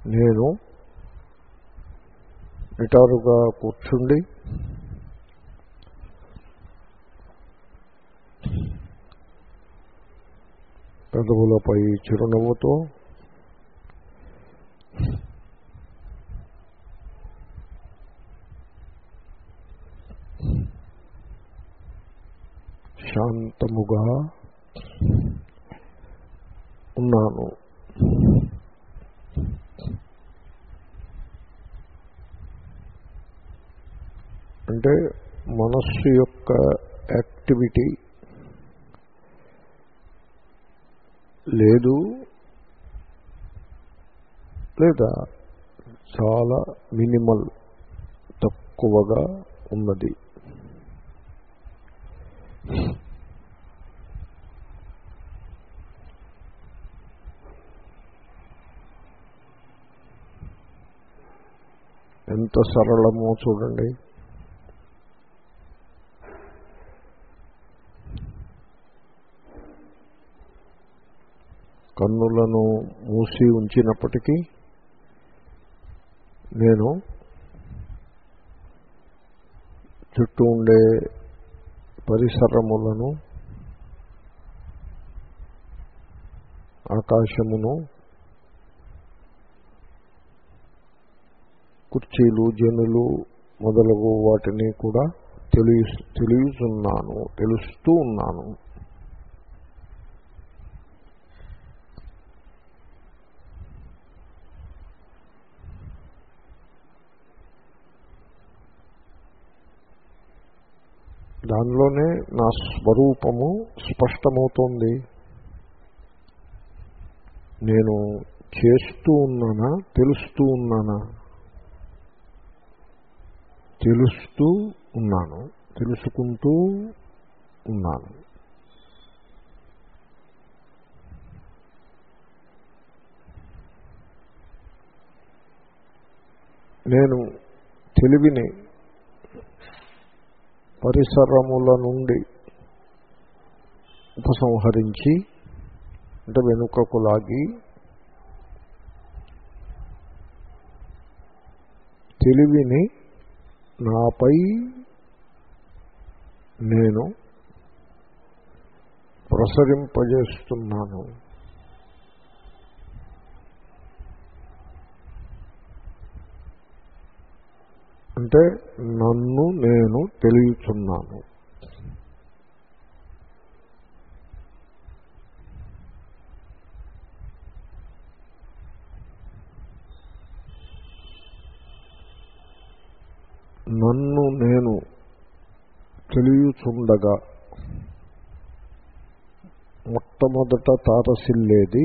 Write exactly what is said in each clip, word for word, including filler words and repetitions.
నేను నిటారుగా కూర్చుండి పెదవులపై చిరునవ్వుతో శాంతముగా ఉన్నాను. అంటే మనస్సు యొక్క యాక్టివిటీ లేదు లేదా చాలా మినిమల్ తక్కువగా ఉన్నది. ఎంత సరళమో చూడండి. కన్నులను మూసి ఉంచినప్పటికీ నేను చుట్టూ ఉండే పరిసరములను, ఆకాశమును, కుర్చీలు, జనులు మొదలగు వాటిని కూడా తెలియ తెలియచున్నాను తెలుస్తూ ఉన్నాను. దానిలోనే నా స్వరూపము స్పష్టమవుతోంది. నేను చేస్తూ ఉన్నానా, తెలుస్తూ ఉన్నానా? తెలుస్తూ ఉన్నాను, తెలుసుకుంటూ ఉన్నాను. నేను తెలివిని పరిసరముల నుండి ఉపసంహరించి, అంటే వెనుకకు లాగి, తెలివిని నాపై నేను ప్రసరింపజేస్తున్నాను. అంటే నన్ను నేను తెలియచున్నాను. నన్ను నేను తెలియచుండగా మొట్టమొదట తారసిల్లేది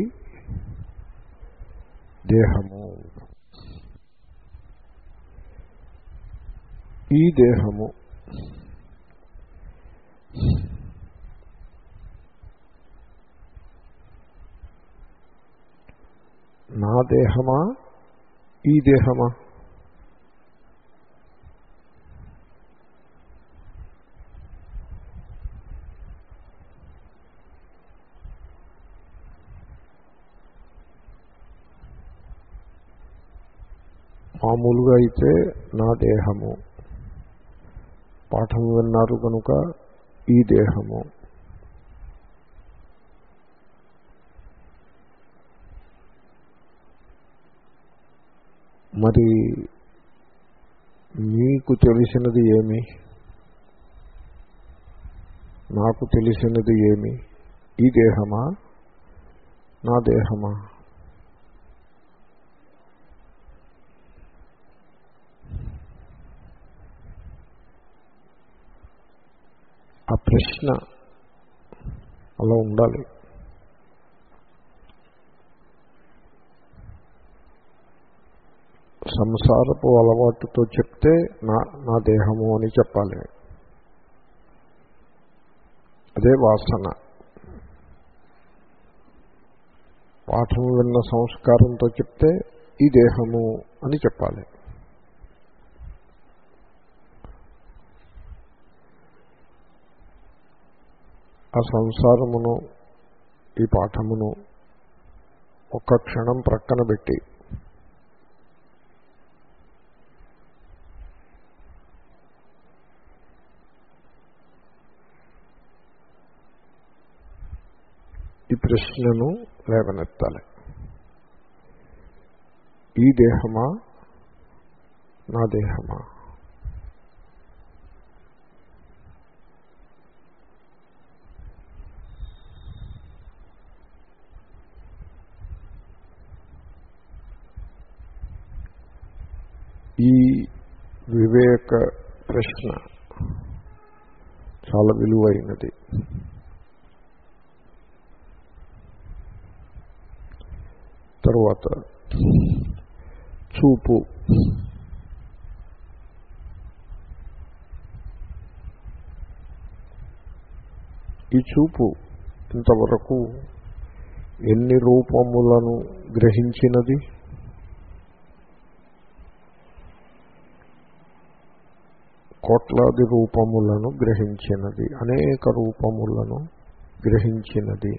దేహము. ఈ దేహము నా దేహమా, ఈ దేహమా? మామూలుగా అయితే నా దేహము, పాఠం విన్నారు కనుక ఈ దేహము. మరి మీకు తెలిసినది ఏమి, నాకు తెలిసినది ఏమి? ఈ దేహమా, నా దేహమా? ఆ ప్రశ్న అలా ఉండాలి. సంసారపు అలవాటుతో చెప్తే నా నా దేహము అని చెప్పాలి. అదే వాసన. పాఠం విన్న సంస్కారంతో చెప్తే ఈ దేహము అని చెప్పాలి. ఆ సంసారమును, ఈ పాఠమును ఒక్క క్షణం ప్రక్కన పెట్టి ఈ ప్రశ్నను లేవనెత్తాలి. ఈ దేహమా నా దేహమా? ఈ వివేక ప్రశ్న చాలా విలువైనది. తరువాత చూపు. ఈ చూపు ఇంతవరకు ఎన్ని రూపములను గ్రహించినది? కోట్లాది రూపములను గ్రహించినది, అనేక రూపములను గ్రహించినది.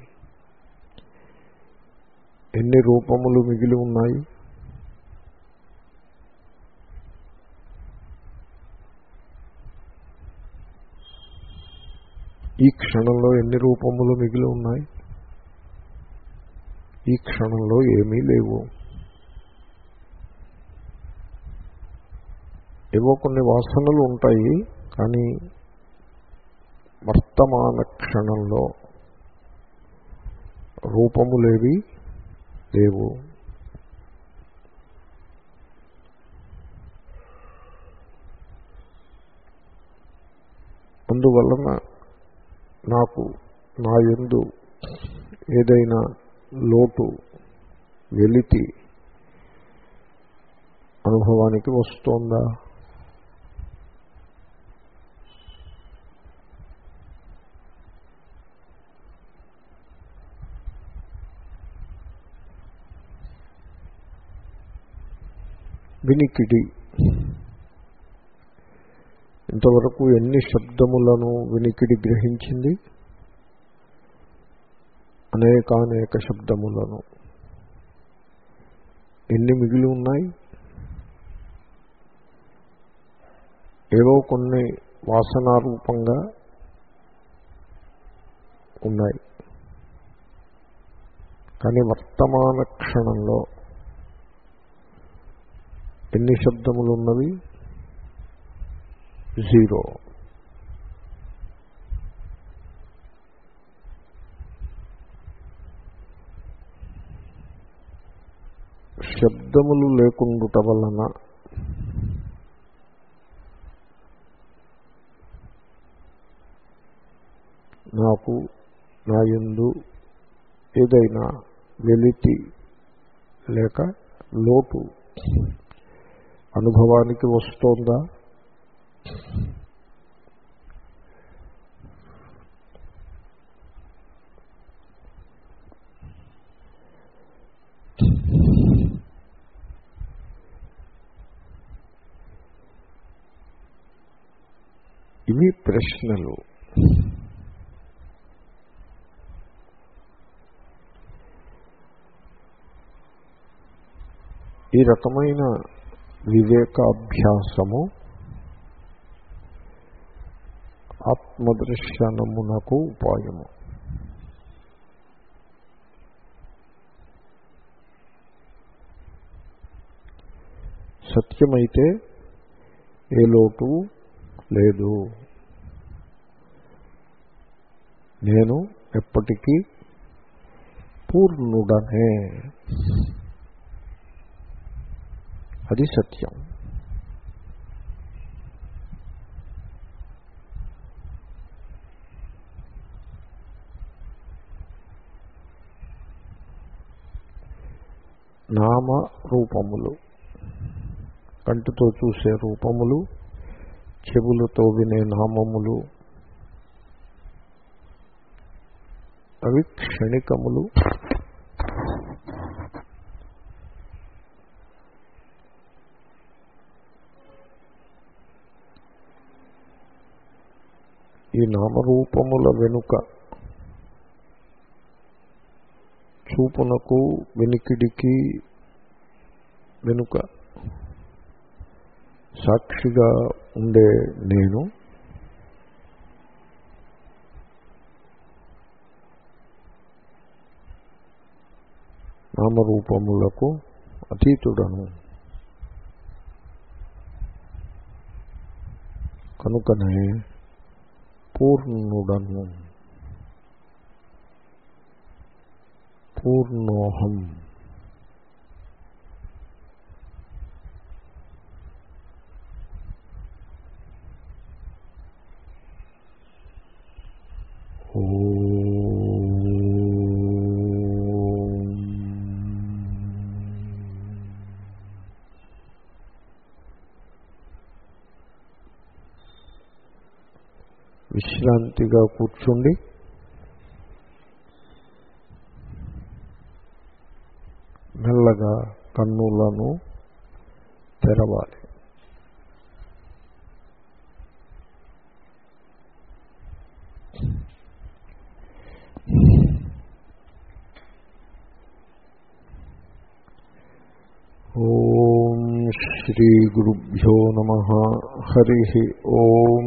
ఎన్ని రూపములు మిగిలి ఉన్నాయి? ఈ క్షణంలో ఎన్ని రూపములు మిగిలి ఉన్నాయి? ఈ క్షణంలో ఏమీ లేవు. ఏవో కొన్ని వాసనలు ఉంటాయి, కానీ వర్తమాన క్షణంలో రూపములేవి లేవు. అందువలన నాకు నా యందు ఏదైనా లోటు వెలితి అనుభవానికి వస్తోందా? వినికిడి. ఇంతవరకు ఎన్ని శబ్దములను వినికిడి గ్రహించింది? అనేకానేక శబ్దములను. ఎన్ని మిగిలి ఉన్నాయి? ఏవో కొన్ని వాసనారూపంగా ఉన్నాయి, కానీ వర్తమాన క్షణంలో ఎన్ని శబ్దములు ఉన్నవి? జీరో. శబ్దములు లేకుండుట వలన నాకు నా యందు ఏదైనా వెలితి లేక లోటు అనుభవానికి వస్తోందా? ఇవి ప్రశ్నలు. ఈ రకమైన వివేకాభ్యాసము ఆత్మదర్శనమునకు ఉపాయము. సత్యమైతే ఏ లోటు లేదు. నేను ఎప్పటికీ పూర్ణుడనే. అది సత్యం. నామ రూపములు, కంటితో చూసే రూపములు, చెవులతో వినే నామములు, అవి క్షణికములు. ఈ నామరూపముల వెనుక చూపునకు వినికిడికి వెనుక సాక్షిగా ఉండే నేను నామరూపములకు అతీతుడను. కనుకనే పూర్ణుడను. పూర్ణోహం. విశ్రాంతిగా కూర్చుండి మెల్లగా కన్నులను తెరవాలి. ఓం శ్రీ గురుభ్యో నమః. హరి ఓం.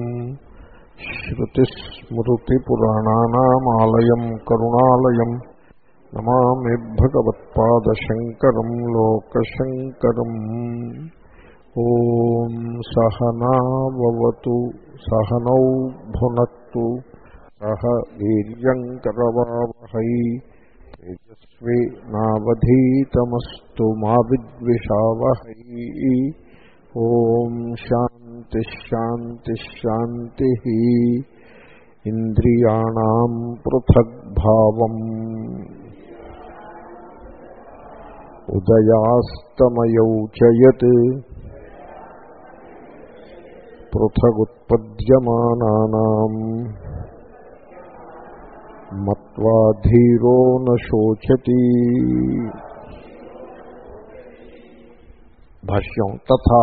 శ్రుతిస్మృతిపురాణానామాలయం కరుణాలయం నమామి భగవత్పాదశంకరం లోకశంకరం. ఓం సహనావతు సహనౌ భునత్తు సహ వీర్యంకరవావహై తేజస్వి నావధీతమస్తు మా విద్విషావహై. ఓం శాంతి శాంతి శాంతి. ఇంద్రియాణం పృథగ్భావం ఉదయాస్తమయౌ చ యత్ పృథగుత్పద్యమానానాం మత్వా ధీరో న శోచతి. భాష్యం. తథా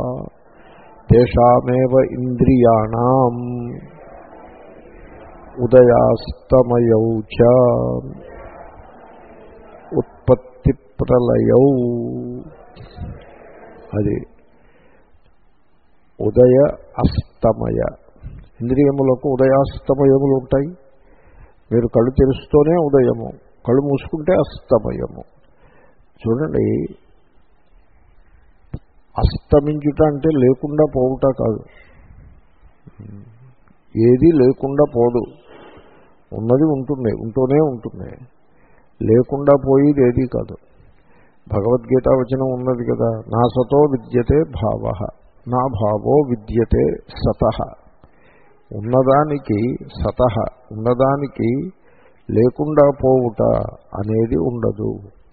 తేషామేవ ఇంద్రియాణాం ఉదయాస్తమయౌ చ ఉత్పత్తి ప్రళయౌ. అది ఉదయ అస్తమయ ఇంద్రియములకు ఉదయాస్తమయములు ఉంటాయి. మీరు కళ్ళు తెరుస్తూనే ఉదయము, కళ్ళు మూసుకుంటే అస్తమయము. చూడండి, అస్తమించుట అంటే లేకుండా పోవుట కాదు. ఏది లేకుండా పోదు, ఉన్నది ఉంటుంది, ఉంటూనే ఉంటుంది. లేకుండా పోయేది ఏదీ కాదు. భగవద్గీత వచనం ఉన్నది కదా, నా సతో విద్యతే భావ నా భావో విద్యతే సతః. ఉన్నదానికి సతః, ఉన్నదానికి లేకుండా పోవుట అనేది ఉండదు.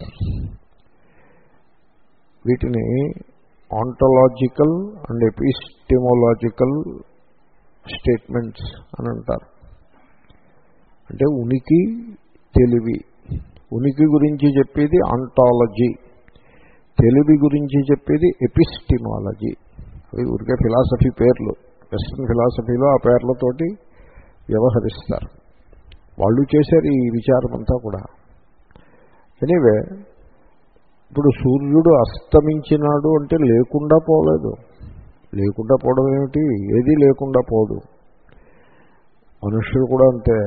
వీటిని ఆంటలాజికల్ అండ్ ఎపిస్టెమోలాజికల్ స్టేట్మెంట్స్ అని అంటారు. అంటే ఉనికి, తెలివి. ఉనికి గురించి చెప్పేది ఆంటాలజీ, తెలివి గురించి చెప్పేది ఎపిస్టిమాలజీ. అవి ఊరికే ఫిలాసఫీ పేర్లు. వెస్ట్రన్ ఫిలాసఫీలో ఆ పేర్లతోటి వ్యవహరిస్తారు. వాళ్ళు చేశారు ఈ విచారం అంతా కూడా. ఎనీవే, ఇప్పుడు సూర్యుడు అస్తమించినాడు అంటే లేకుండా పోలేదు. లేకుండా పోవడం ఏమిటి? ఏదీ లేకుండా పోదు. మనుషులు కూడా అంతే.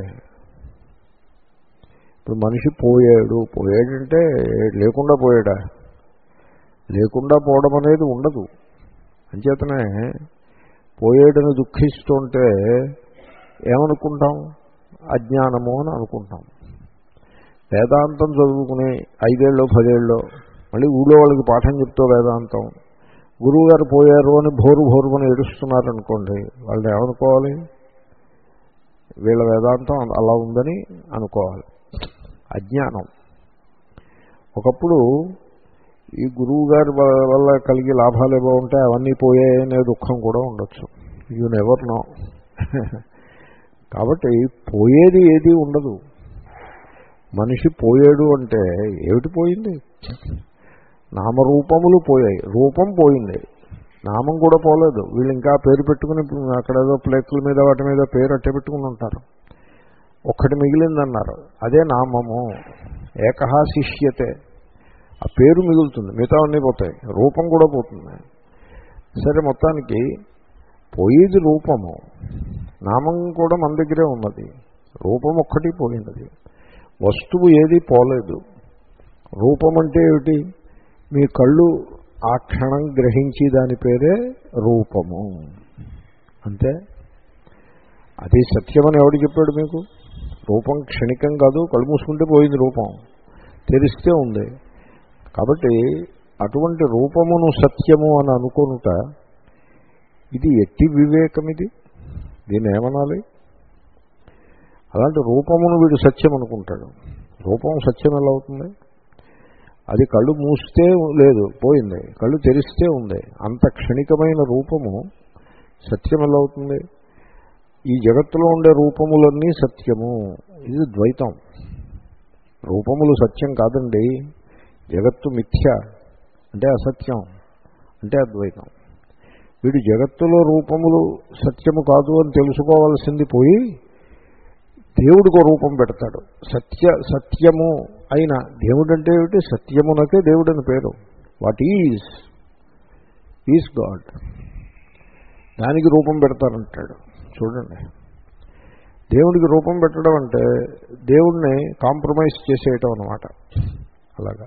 ఇప్పుడు మనిషి పోయాడు, పోయాడంటే లేకుండా పోయాడా? లేకుండా పోవడం అనేది ఉండదు. అంచేతనే పోయాడని దుఃఖిస్తుంటే ఏమనుకుంటాం? అజ్ఞానము అని అనుకుంటాం. వేదాంతం చదువుకుని ఐదేళ్ళు పదేళ్ళు మళ్ళీ ఊళ్ళో వాళ్ళకి పాఠం చెప్తూ వేదాంతం, గురువుగారు పోయారు అని భోరు భోరు అని ఏడుస్తున్నారనుకోండి, వాళ్ళని ఏమనుకోవాలి? వీళ్ళ వేదాంతం అలా ఉందని అనుకోవాలి. అజ్ఞానం. ఒకప్పుడు ఈ గురువు గారి వల్ల కలిగే లాభాలు ఏవో ఉంటాయి, అవన్నీ పోయాయనే దుఃఖం కూడా ఉండొచ్చు. You never know. కాబట్టి పోయేది ఏది ఉండదు. మనిషి పోయాడు అంటే ఏమిటి పోయింది? నామరూపములు పోయాయి, రూపం పోయింది, నామం కూడా పోలేదు. వీళ్ళు ఇంకా పేరు పెట్టుకుని అక్కడేదో ప్లేట్ల మీద వాటి మీద పేరు అట్టే పెట్టుకుని ఉంటారు. ఒక్కటి మిగిలిందన్నారు, అదే నామము. ఏకహ శిష్యతే, ఆ పేరు మిగులుతుంది, మిగతా అన్నీ పోతాయి, రూపం కూడా పోతుంది. సరే, మొత్తానికి పోయేది రూపము, నామం కూడా మన దగ్గరే ఉన్నది, రూపం ఒక్కటి పోయినది. వస్తువు ఏది పోలేదు. రూపం అంటే ఏమిటి? మీ కళ్ళు ఆ క్షణం గ్రహించి దాని పేరే రూపము. అంతే. అది సత్యమని ఎవడు చెప్పాడు మీకు? రూపం క్షణికం కాదు. కళ్ళు మూసుకుంటే పోయింది రూపం, తెరిస్తే ఉంది. కాబట్టి అటువంటి రూపమును సత్యము అని అనుకోనుట ఇది ఎట్టి వివేకం. ఇది దీన్ని ఏమనాలి? అలాంటి రూపమును వీడు సత్యం అనుకుంటాడు. రూపం సత్యం ఎలా అవుతుంది? అది కళ్ళు మూస్తే లేదు, పోయింది. కళ్ళు తెరిస్తే ఉంది. అంత క్షణికమైన రూపము సత్యం ఎలా అవుతుంది? ఈ జగత్తులో ఉండే రూపములన్నీ సత్యము. ఇది ద్వైతం. రూపములు సత్యం కాదండి. జగత్తు మిథ్య అంటే అసత్యం, అంటే అద్వైతం. వీడు జగత్తులో రూపములు సత్యము కాదు అని తెలుసుకోవాల్సింది పోయి దేవుడికో రూపం పెడతాడు. సత్య సత్యము అయిన దేవుడు అంటే ఏమిటి? సత్యమునకే దేవుడని పేరు. What is is god. దానికి రూపం పెడతారంటాడు. చూడండి, దేవుడికి రూపం పెట్టడం అంటే దేవుడిని కాంప్రమైజ్ చేసేయటం అన్నమాట. అలాగా.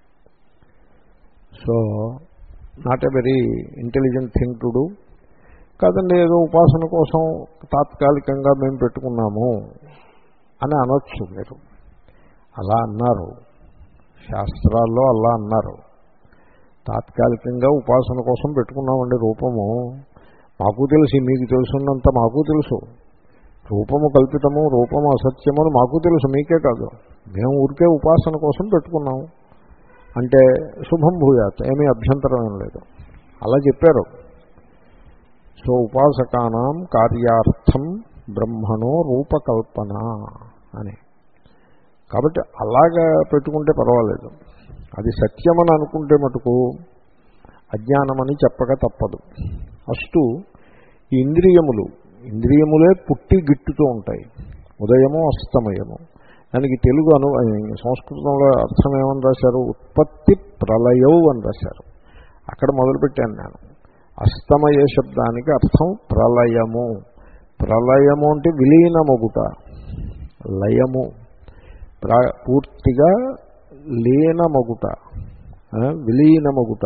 So not a very intelligent thing to do. కాదండి, ఏదో ఉపాసన కోసం తాత్కాలికంగా మేము పెట్టుకున్నాము అని అనొచ్చు మీరు. అలా అన్నారు శాస్త్రాల్లో, అలా అన్నారు. తాత్కాలికంగా ఉపాసన కోసం పెట్టుకున్నామండి రూపము. మాకు తెలుసు, మీకు తెలుసున్నంత మాకు తెలుసు. రూపము కల్పితము, రూపము అసత్యము అని మాకు తెలుసు, మీకే కాదు. మేము ఊరికే ఉపాసన కోసం పెట్టుకున్నాము అంటే శుభం భూయాత్, ఏమీ అభ్యంతరం ఏం లేదు. అలా చెప్పారు. సో ఉపాసకానాం కార్యార్థం బ్రహ్మణో రూపకల్పన అని. కాబట్టి అలాగా పెట్టుకుంటే పర్వాలేదు. అది సత్యమని అనుకుంటే మటుకు అజ్ఞానమని చెప్పక తప్పదు. ఫస్ట్ ఈ ఇంద్రియములు ఇంద్రియములే పుట్టి గిట్టుతూ ఉంటాయి, ఉదయము అస్తమయము. దానికి తెలుగు అను సంస్కృతంలో అర్థం ఏమని రాశారు? ఉత్పత్తి ప్రళయవు అని రాశారు. అక్కడ మొదలుపెట్టాను నేను. అస్తమయ శబ్దానికి అర్థం ప్రళయము. ప్రళయము అంటే విలీనమగుట, లయము, పూర్తిగా లీనమగుట, విలీనమగుట.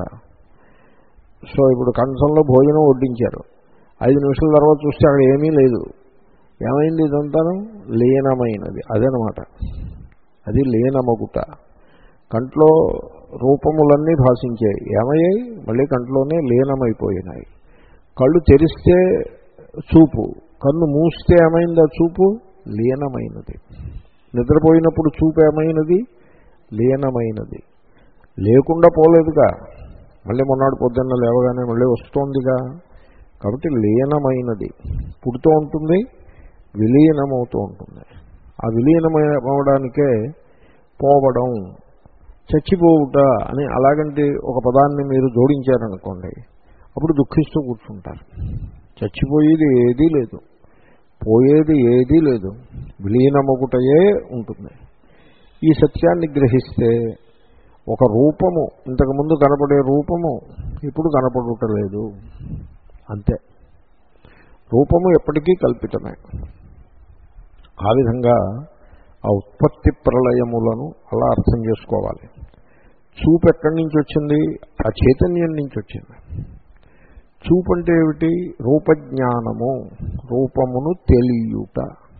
సో ఇప్పుడు కంచంలో భోజనం వడ్డించారు. ఐదు నిమిషాల తర్వాత చూస్తే అక్కడ ఏమీ లేదు. ఏమైంది? ఇదంతాను లీనమైనది. అదనమాట. అది లీనమగుట. కంట్లో రూపములన్నీ భాషించాయి, ఏమయ్యాయి? మళ్ళీ కంట్లోనే లీనమైపోయినాయి. కళ్ళు తెరిస్తే చూపు, కన్ను మూస్తే ఏమైంది? ఆ చూపు లీనమైనది. నిద్రపోయినప్పుడు చూపు ఏమైనది? లీనమైనది. లేకుండా పోలేదుగా, మళ్ళీ మొన్నటి పొద్దున్న లేవగానే మళ్ళీ వస్తోందిగా. కాబట్టి లీనమైనది పుడుతూ ఉంటుంది, విలీనమవుతూ ఉంటుంది. ఆ విలీనమవడానికే పోవడం, చచ్చిపోవుట అని అలాగంటే ఒక పదాన్ని మీరు జోడించారనుకోండి, అప్పుడు దుఃఖిస్తూ కూర్చుంటారు. చచ్చిపోయేది ఏదీ లేదు, పోయేది ఏదీ లేదు, విలీనమగుటయే ఉంటుంది. ఈ సత్యాన్ని గ్రహిస్తే ఒక రూపము, ఇంతకుముందు కనపడే రూపము ఇప్పుడు కనపడటలేదు. అంతే. రూపము ఎప్పటికీ కల్పితమే. ఆ విధంగా ఆ ఉత్పత్తి ప్రళయములను అలా అర్థం చేసుకోవాలి. చూపు ఎక్కడి నుంచి వచ్చింది? ఆ చైతన్యం నుంచి వచ్చింది. చూపు అంటే ఏమిటి? రూపజ్ఞానము, రూపమును తెలియుట.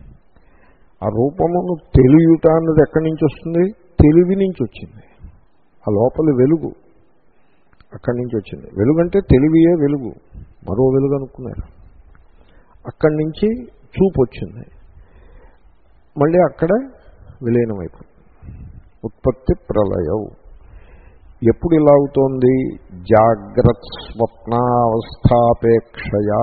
ఆ రూపమును తెలియుట అన్నది ఎక్కడి నుంచి వస్తుంది? తెలివి నుంచి వచ్చింది. ఆ లోపలి వెలుగు అక్కడి నుంచి వచ్చింది. వెలుగు అంటే తెలివియే వెలుగు, మరో వెలుగు అనుకున్నారు. అక్కడి నుంచి చూపు వచ్చింది, మళ్ళీ అక్కడే విలీనమైపోయింది. ఉత్పత్తి ప్రళయం. ఎప్పుడు ఇలా అవుతోంది? జాగ్రత్ స్వప్నావస్థాపేక్షయా.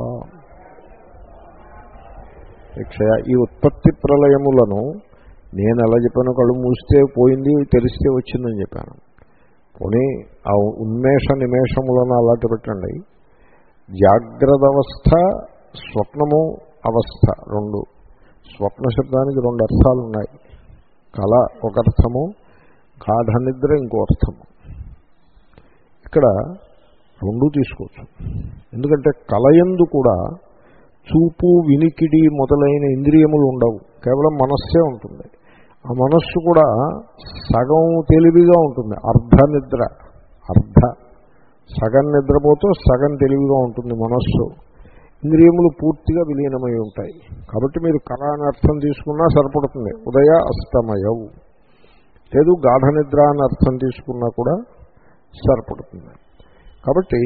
అపేక్షయా ఈ ఉత్పత్తి ప్రళయములను నేను ఎలా చెప్పాను? కళ్ళు మూస్తే పోయింది, తెరిస్తే వచ్చిందని చెప్పాను. పోనీ ఆ ఉన్మేష నిమేషములను అలాంటి పెట్టండి. జాగ్రత్త అవస్థ, స్వప్నము అవస్థ రెండు. స్వప్న శబ్దానికి రెండు అర్థాలు ఉన్నాయి. కళ ఒక అర్థము, గాఢ నిద్ర ఇంకో అర్థము. ఇక్కడ రెండు తీసుకోవచ్చు. ఎందుకంటే కళయందు కూడా చూపు, వినికిడి మొదలైన ఇంద్రియములు ఉండవు, కేవలం మనస్సే ఉంటుంది. ఆ మనస్సు కూడా సగం తెలివిగా ఉంటుంది. అర్ధ నిద్ర, అర్ధ సగం నిద్రపోతూ సగం తెలివిగా ఉంటుంది మనస్సు. ఇంద్రియములు పూర్తిగా విలీనమై ఉంటాయి. కాబట్టి మీరు కళ అని అర్థం తీసుకున్నా సరిపడుతుంది. ఉదయ అస్తమయవు, లేదు గాఢ నిద్ర అని అర్థం తీసుకున్నా కూడా సరిపడుతుంది. కాబట్టి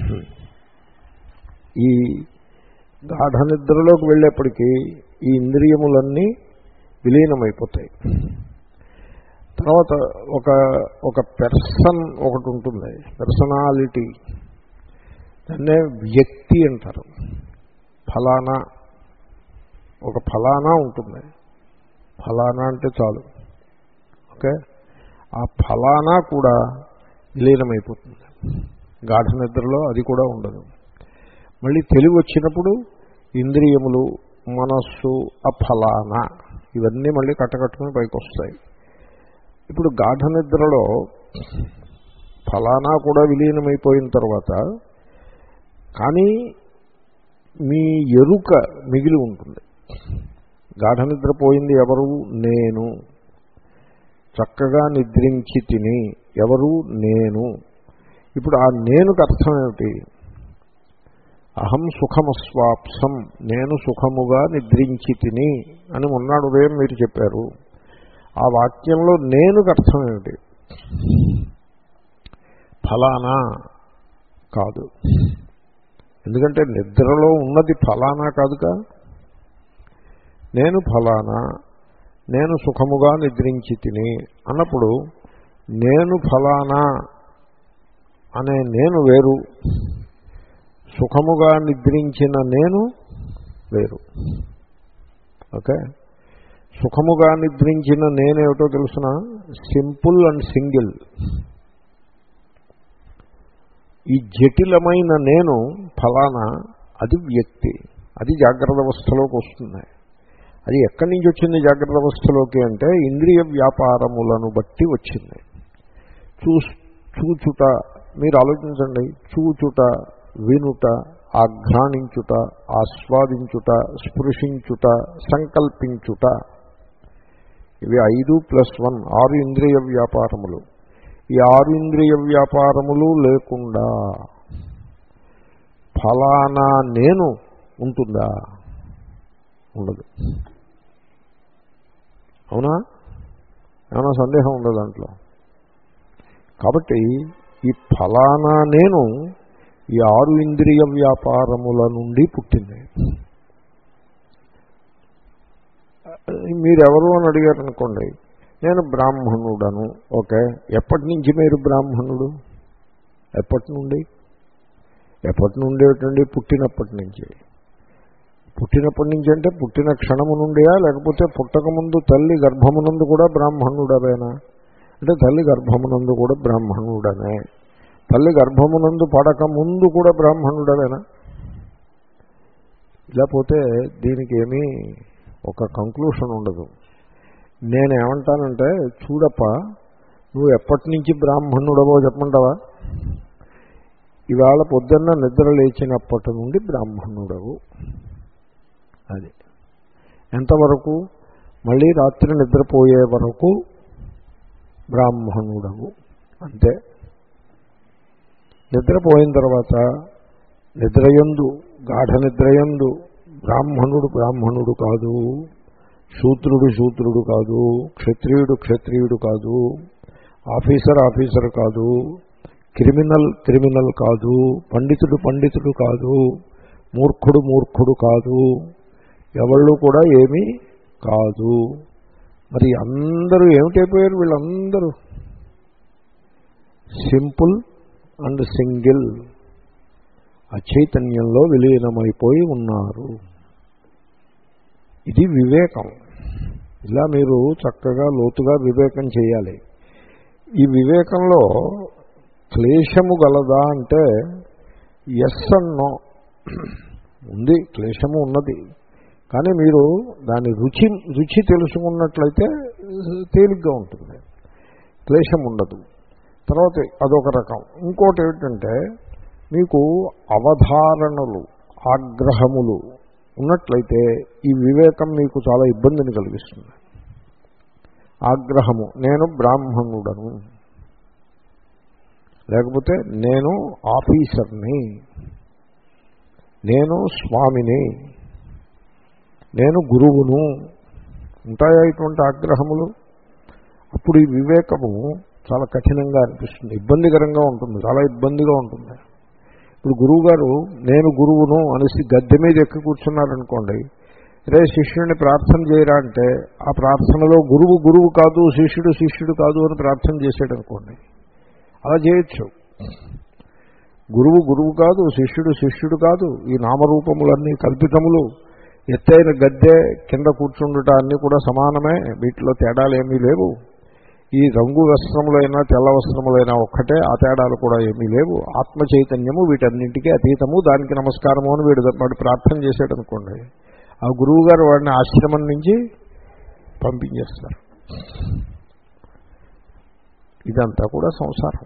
ఈ గాఢ నిద్రలోకి వెళ్ళేప్పటికీ ఈ ఇంద్రియములన్నీ విలీనమైపోతాయి. తర్వాత ఒక ఒక పెర్సన్ ఒకటి ఉంటుంది, పర్సనాలిటీ, దాన్నే వ్యక్తి అంటారు. ఫలానా, ఒక ఫలానా ఉంటుంది. ఫలానా అంటే చాలు, ఓకే. ఆ ఫలానా కూడా విలీనమైపోతుంది. గాఢ నిద్రలో అది కూడా ఉండదు. మళ్ళీ తెలివి వచ్చినప్పుడు ఇంద్రియములు, మనస్సు, ఆ ఫలానా ఇవన్నీ మళ్ళీ కట్టకట్టుకుని పైకి వస్తాయి. ఇప్పుడు గాఢ నిద్రలో ఫలానా కూడా విలీనమైపోయిన తర్వాత కానీ మీ ఎరుక మిగిలి ఉంటుంది. గాఢ నిద్రపోయింది ఎవరు? నేను. చక్కగా నిద్రించి తిని ఎవరు? నేను. ఇప్పుడు ఆ నేనుకు అర్థం ఏమిటి? అహం సుఖమస్వాప్సం, నేను సుఖముగా నిద్రించి తిని అని మొన్నాడు ఉదయం మీరు చెప్పారు. ఆ వాక్యంలో నేనుకు అర్థం ఏమిటి? ఫలానా కాదు. ఎందుకంటే నిద్రలో ఉన్నది ఫలానా కాదుగా. నేను ఫలానా, నేను సుఖముగా నిద్రించి తిని అన్నప్పుడు నేను ఫలానా అనే నేను వేరు, సుఖముగా నిద్రించిన నేను వేరు. ఓకే. సుఖముగా నిద్రించిన నేనేమిటో తెలుసిన? Simple and single. ఈ జటిలమైన నేను ఫలానా, అది వ్యక్తి, అది జాగ్రత్త అవస్థలోకి వస్తుంది. అది ఎక్కడి నుంచి వచ్చింది జాగ్రత్త అవస్థలోకి అంటే ఇంద్రియ వ్యాపారములను బట్టి వచ్చింది. చూ చూచుట, మీరు ఆలోచించండి. చూచుట, వినుట, ఆఘ్రాణించుట, ఆస్వాదించుట, స్పృశించుట, సంకల్పించుట, ఇవి ఐదు ప్లస్ వన్ ఆరు ఇంద్రియ వ్యాపారములు. ఈ ఆరు ఇంద్రియ వ్యాపారములు లేకుండా ఫలానా నేను ఉంటుందా? ఉండదు. అవునా? ఏమైనా సందేహం ఉండదు దాంట్లో. కాబట్టి ఈ ఫలానా నేను ఈ ఆరు ఇంద్రియ వ్యాపారముల నుండి పుట్టింది. మీరెవరు అని అడిగారు అనుకోండి, నేను బ్రాహ్మణుడను. ఓకే. ఎప్పటి నుంచి మీరు బ్రాహ్మణుడు? ఎప్పటి నుండి? ఎప్పటి నుండి ఏమిటండి? పుట్టినప్పటి నుంచి. పుట్టినప్పటి నుంచి అంటే పుట్టిన క్షణము నుండియా, లేకపోతే పుట్టకముందు తల్లి గర్భమునందు కూడా బ్రాహ్మణుడవేనా? అంటే తల్లి గర్భమునందు కూడా బ్రాహ్మణుడనే. తల్లి గర్భమునందు పడక ముందు కూడా బ్రాహ్మణుడవేనా? ఇలా పోతే దీనికి ఏమీ ఒక కంక్లూషన్ ఉండదు. నేనేమంటానంటే, చూడప్ప, నువ్వు ఎప్పటి నుంచి బ్రాహ్మణుడవో చెప్పమంటావా? ఇవాళ పొద్దున్న నిద్ర లేచినప్పటి నుండి బ్రాహ్మణుడవు. అది ఎంతవరకు? మళ్ళీ రాత్రి నిద్రపోయే వరకు బ్రాహ్మణుడవు, అంతే. నిద్రపోయిన తర్వాత నిద్రయందు, గాఢ నిద్రయందు బ్రాహ్మణుడు బ్రాహ్మణుడు కాదు, శూద్రుడు శూద్రుడు కాదు, క్షత్రియుడు క్షత్రియుడు కాదు, ఆఫీసర్ ఆఫీసర్ కాదు, క్రిమినల్ క్రిమినల్ కాదు, పండితుడు పండితుడు కాదు, మూర్ఖుడు మూర్ఖుడు కాదు, ఎవళ్ళు కూడా ఏమీ కాదు. మరి అందరూ ఏమిటైపోయారు? వీళ్ళందరూ సింపుల్ అండ్ సింగిల్ అచైతన్యంలో విలీనమైపోయి ఉన్నారు. ఇది వివేకం. ఇలా మీరు చక్కగా లోతుగా వివేకం చేయాలి. ఈ వివేకంలో క్లేశము గలదా అంటే ఎస్ అండ్ నో ఉంది. క్లేశము ఉన్నది, కానీ మీరు దాని రుచి రుచి తెలుసుకున్నట్లయితే తేలిగ్గా ఉంటుంది. క్లేశం ఉండదు. తర్వాత అదొక రకం. ఇంకోటి ఏమిటంటే, మీకు అవధారణలు, ఆగ్రహములు ఉన్నట్లయితే ఈ వివేకం మీకు చాలా ఇబ్బందిని కలిగిస్తుంది. ఆగ్రహము, నేను బ్రాహ్మణుడను, లేకపోతే నేను ఆఫీసర్ని, నేను స్వామిని, నేను గురువును, ఉంటాయా ఇటువంటి ఆగ్రహములు? అప్పుడు ఈ వివేకము చాలా కఠినంగా అనిపిస్తుంది, ఇబ్బందికరంగా ఉంటుంది, చాలా ఇబ్బందిగా ఉంటుంది. ఇప్పుడు గురువుగారు నేను గురువును అనేసి గద్దె మీద ఎక్కి కూర్చున్నారనుకోండి, రే శిష్యుడిని ప్రార్థన చేయరా అంటే ఆ ప్రార్థనలో గురువు గురువు కాదు, శిష్యుడు శిష్యుడు కాదు అని ప్రార్థన చేసాడు అనుకోండి, అలా చేయొచ్చు. గురువు గురువు కాదు, శిష్యుడు శిష్యుడు కాదు, ఈ నామరూపములన్నీ కల్పితములు, ఎత్తైన గద్దె కింద కూర్చుండుట అన్నీ కూడా సమానమే, వీటిలో తేడాలు ఏమీ లేవు. ఈ రంగు వస్త్రములైనా తెల్ల వస్త్రములైనా ఒక్కటే, ఆ తేడాలు కూడా ఏమీ లేవు. ఆత్మ చైతన్యము వీటన్నింటికీ అతీతము, దానికి నమస్కారము అని వీడు వాడు ప్రార్థన చేశాడు అనుకోండి, ఆ గురువు గారు వాడిని ఆశ్రమం నుంచి పంపించేస్తారు. ఇదంతా కూడా సంసారం.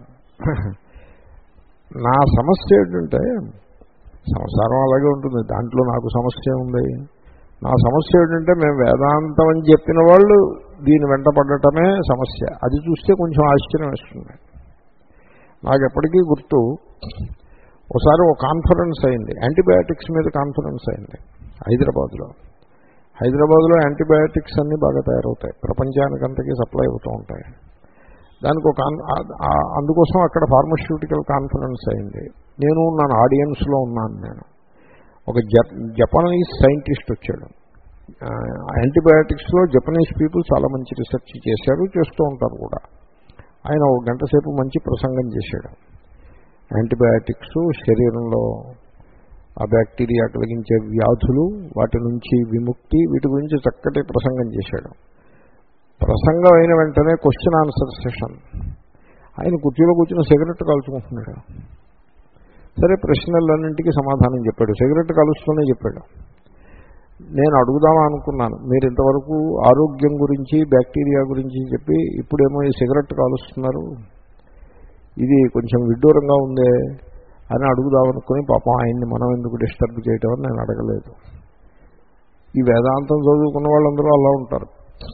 నా సమస్య ఏంటంటే, సంసారం అలాగే ఉంటుంది, దాంట్లో నాకు సమస్య ఉంది. నా సమస్య ఏంటంటే మేము వేదాంతం అని చెప్పిన వాళ్ళు దీని వెంట పడటమే సమస్య. అది చూస్తే కొంచెం ఆశ్చర్యం వేస్తుంది. నాకు ఎప్పటికీ గుర్తు, ఒకసారి ఒక కాన్ఫరెన్స్ అయింది, యాంటీబయాటిక్స్ మీద కాన్ఫరెన్స్ అయింది హైదరాబాద్లో. హైదరాబాద్లో యాంటీబయాటిక్స్ అన్నీ బాగా తయారవుతాయి, ప్రపంచానికంతకీ సప్లై అవుతూ ఉంటాయి. దానికి ఒక అందుకోసం అక్కడ ఫార్మస్యూటికల్ కాన్ఫరెన్స్ అయింది. నేను ఉన్నాను, ఆడియన్స్లో ఉన్నాను. నేను ఒక జపనీస్ సైంటిస్ట్ వచ్చాడు. యాంటీబయాటిక్స్లో జపనీస్ పీపుల్ చాలా మంచి రీసెర్చ్ చేశారు, చేస్తూ ఉంటారు కూడా. ఆయన ఒక గంట సేపు మంచి ప్రసంగం చేశాడు. యాంటీబయాటిక్స్ శరీరంలో ఆ బ్యాక్టీరియా కలిగించే వ్యాధులు, వాటి నుంచి విముక్తి, వీటి గురించి చక్కటి ప్రసంగం చేశాడు. ప్రసంగం అయిన వెంటనే క్వశ్చన్ ఆన్సర్ సెషన్. ఆయన కుర్చీలో కూర్చుని సిగరెట్ కాల్చుకుంటున్నాడు. సరే, ప్రశ్నలన్నింటికీ సమాధానం చెప్పాడు, సిగరెట్ కాలుస్తూనే చెప్పాడు. నేను అడుగుదామా అనుకున్నాను, మీరు ఇంతవరకు ఆరోగ్యం గురించి బ్యాక్టీరియా గురించి చెప్పి ఇప్పుడేమో ఈ సిగరెట్ కాలుస్తున్నారు, ఇది కొంచెం విడ్డూరంగా ఉందే అని అడుగుదామనుకుని, పాపం ఆయన్ని మనం ఎందుకు డిస్టర్బ్ చేయటం అని నేను అడగలేదు. ఈ వేదాంతం చదువుకున్న వాళ్ళందరూ అలా ఉంటారు,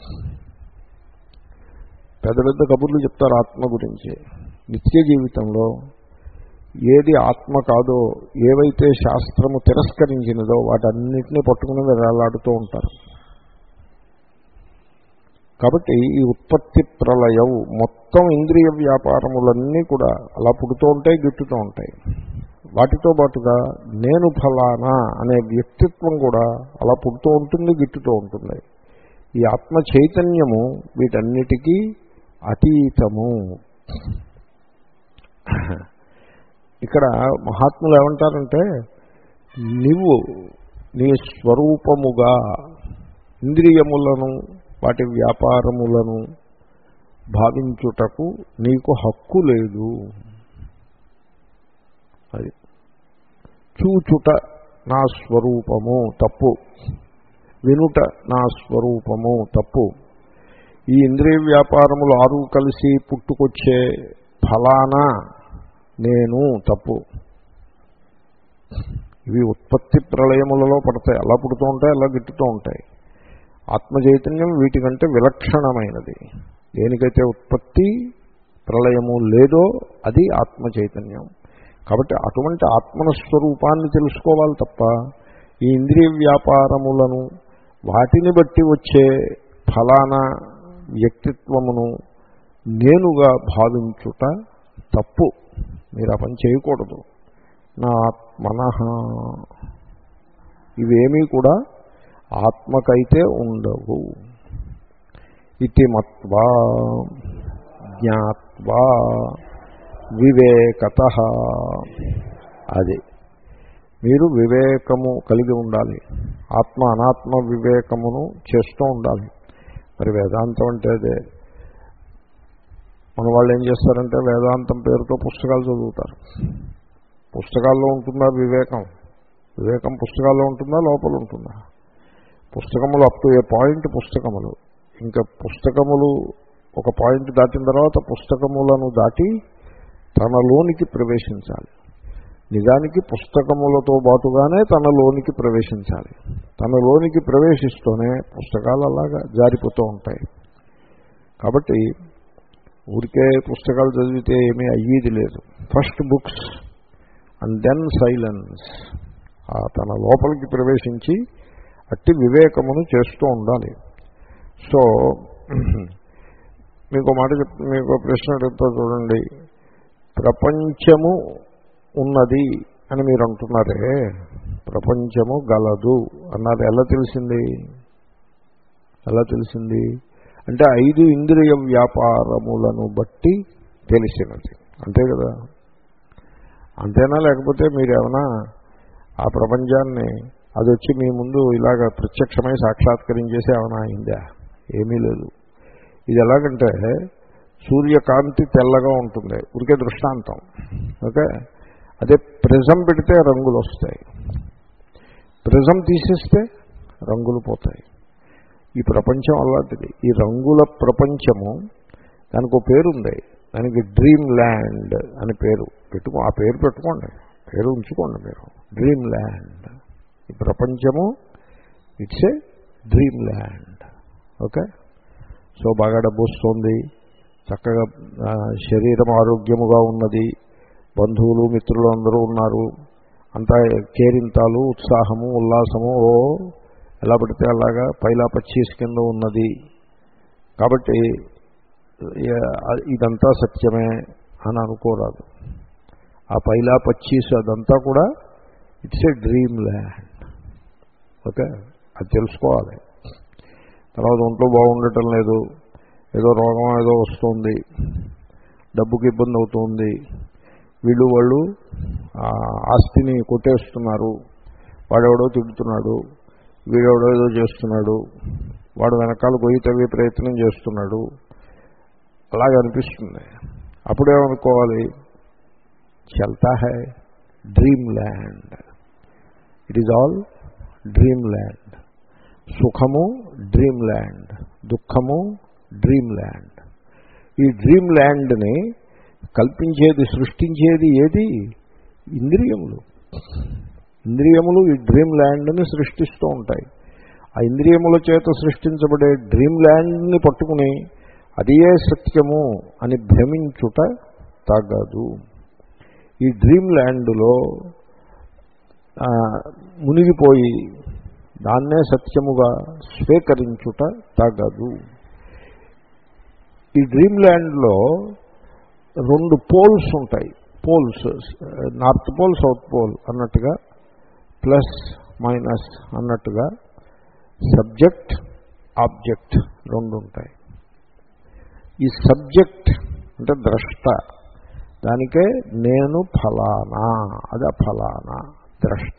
పెద్ద పెద్ద కబుర్లు చెప్తారు ఆత్మ గురించి. నిత్య జీవితంలో ఏది ఆత్మ కాదో, ఏవైతే శాస్త్రము తిరస్కరించినదో వాటన్నిటినీ పట్టుకుని వేలాడుతూ ఉంటారు. కాబట్టి ఈ ఉత్పత్తి ప్రళయం మొత్తం ఇంద్రియ వ్యాపారములన్నీ కూడా అలా పుడుతూ ఉంటాయి, గిట్టుతూ ఉంటాయి. వాటితో పాటుగా నేను ఫలానా అనే వ్యక్తిత్వం కూడా అలా పుడుతూ ఉంటుంది, గిట్టుతూ ఉంటుంది. ఈ ఆత్మ చైతన్యము వీటన్నిటికీ అతీతము. ఇక్కడ మహాత్ములు ఏమంటారంటే, నీవు నీ స్వరూపముగా ఇంద్రియములను వాటి వ్యాపారములను భావించుటకు నీకు హక్కు లేదు. అది చూచుట నా స్వరూపము తప్పు, వినుట నా స్వరూపము తప్పు. ఈ ఇంద్రియ వ్యాపారములు ఆరు కలిసి పుట్టుకొచ్చే ఫలానా నేను తప్పు. ఇవి ఉత్పత్తి ప్రళయములలో పడతాయి, అలా పుడుతూ ఉంటాయి, అలా గిట్టుతూ ఉంటాయి. ఆత్మ చైతన్యం వీటికంటే విలక్షణమైనది. దేనికైతే ఉత్పత్తి ప్రళయము లేదో అది ఆత్మ చైతన్యం. కాబట్టి అటువంటి ఆత్మస్వరూపాన్ని తెలుసుకోవాలి తప్ప ఈ ఇంద్రియ వ్యాపారములను వాటిని బట్టి వచ్చే ఫలానా వ్యక్తిత్వమును నేనుగా భావించుట తప్పు. మీరు ఆ పని చేయకూడదు. నా మనః ఇవేమీ కూడా ఆత్మకైతే ఉండవు. ఇతి మత్వా జ్ఞాత్వా వివేకతః, అది మీరు వివేకము కలిగి ఉండాలి. ఆత్మ అనాత్మ వివేకమును చేస్తూ ఉండాలి. మరి వేదాంతం అంటే అదే. మన వాళ్ళు ఏం చేస్తారంటే వేదాంతం పేరుతో పుస్తకాలు చదువుతారు. పుస్తకాల్లో ఉంటుందా వివేకం? వివేకం పుస్తకాల్లో ఉంటుందా, లోపల ఉంటుందా? పుస్తకములు అప్ టు ఏ పాయింట్ పుస్తకములు. ఇంకా పుస్తకములు ఒక పాయింట్ దాటిన తర్వాత పుస్తకములను దాటి తనలోనికి ప్రవేశించాలి. నిజానికి పుస్తకములతో పాటుగానే తనలోనికి ప్రవేశించాలి. తనలోనికి ప్రవేశిస్తూనే పుస్తకాలు అలాగా జారిపోతూ ఉంటాయి. కాబట్టి ఊరికే పుస్తకాలు చదివితే ఏమీ అయ్యేది లేదు. First books and then silence. తన లోపలికి ప్రవేశించి అట్టి వివేకమును చేస్తూ ఉండాలి. సో మీకు మాట చెప్ మీకు ప్రశ్న అడుగుతా చూడండి. ప్రపంచము ఉన్నది అని మీరు అంటున్నారే, ప్రపంచము గలదు అన్నారు. ఎలా తెలిసింది? ఎలా తెలిసింది అంటే ఐదు ఇంద్రియ వ్యాపారములను బట్టి తెలిసినది, అంతే కదా. అంతేనా? లేకపోతే మీరేమైనా ఆ ప్రపంచాన్ని అది వచ్చి మీ ముందు ఇలాగ ప్రత్యక్షమై సాక్షాత్కరించేసి ఏమైనా అయిందా? ఏమీ లేదు. ఇది ఎలాగంటే సూర్యకాంతి తెల్లగా ఉంటుంది, ఉరికే దృష్టాంతం. ఓకే, అదే ప్రిజం పెడితే రంగులు వస్తాయి, ప్రిజం తీసేస్తే రంగులు పోతాయి. ఈ ప్రపంచం అలాంటిది. ఈ రంగుల ప్రపంచము, దానికి ఒక పేరుంది, దానికి డ్రీమ్ ల్యాండ్ అని పేరు పెట్టుకో. ఆ పేరు పెట్టుకోండి, పేరు ఉంచుకోండి మీరు, డ్రీమ్ ల్యాండ్. ఈ ప్రపంచము it's a dream land. Okay, so బాగా డబ్బు వస్తుంది, చక్కగా శరీరం ఆరోగ్యముగా ఉన్నది, బంధువులు మిత్రులు అందరూ ఉన్నారు, అంతా కేరింతాలు, ఉత్సాహము, ఉల్లాసము, ఓ ఎలా పడితే అలాగా పైలా పచ్చీస్ కింద ఉన్నది. కాబట్టి ఇదంతా సత్యమే అని అనుకోరాదు. ఆ పైలా పచ్చీస్ అదంతా కూడా it's a dream land. Okay, అది తెలుసుకోవాలి. తర్వాత ఒంట్లో బాగుండటం లేదు, ఏదో రోగం ఏదో వస్తుంది, డబ్బుకి ఇబ్బంది అవుతుంది, వీళ్ళు వాళ్ళు ఆస్తిని కొట్టేస్తున్నారు, వాడెవడో తిడుతున్నాడు, వీడెవడో ఏదో చేస్తున్నాడు, వాడు వెనకాల గొయ్యి తవ్వే ప్రయత్నం చేస్తున్నాడు, అలాగే అనిపిస్తుంది. అప్పుడేమనుకోవాలి? చల్తా హై dream land. It is all dream land. సుఖము డ్రీమ్ ల్యాండ్, దుఃఖము డ్రీమ్ ల్యాండ్. ఈ డ్రీమ్ ల్యాండ్ని కల్పించేది, సృష్టించేది ఏది? ఇంద్రియములు. ఇంద్రియములు ఈ డ్రీమ్ ల్యాండ్ని సృష్టిస్తూ ఉంటాయి. ఆ ఇంద్రియముల చేత సృష్టించబడే డ్రీమ్ ల్యాండ్ని పట్టుకుని అదే సత్యము అని భ్రమించుట తగదు. ఈ డ్రీమ్ ల్యాండ్లో మునిగిపోయి దాన్నే సత్యముగా స్వీకరించుట తగదు. ఈ డ్రీమ్ ల్యాండ్లో రెండు పోల్స్ ఉంటాయి. Poles, north pole, south pole అన్నట్టుగా, ప్లస్ మైనస్ అన్నట్టుగా సబ్జెక్ట్ ఆబ్జెక్ట్ రెండు ఉంటాయి. ఈ సబ్జెక్ట్ అంటే ద్రష్ట, దానికే నేను ఫలానా, అది ఫలానా ద్రష్ట.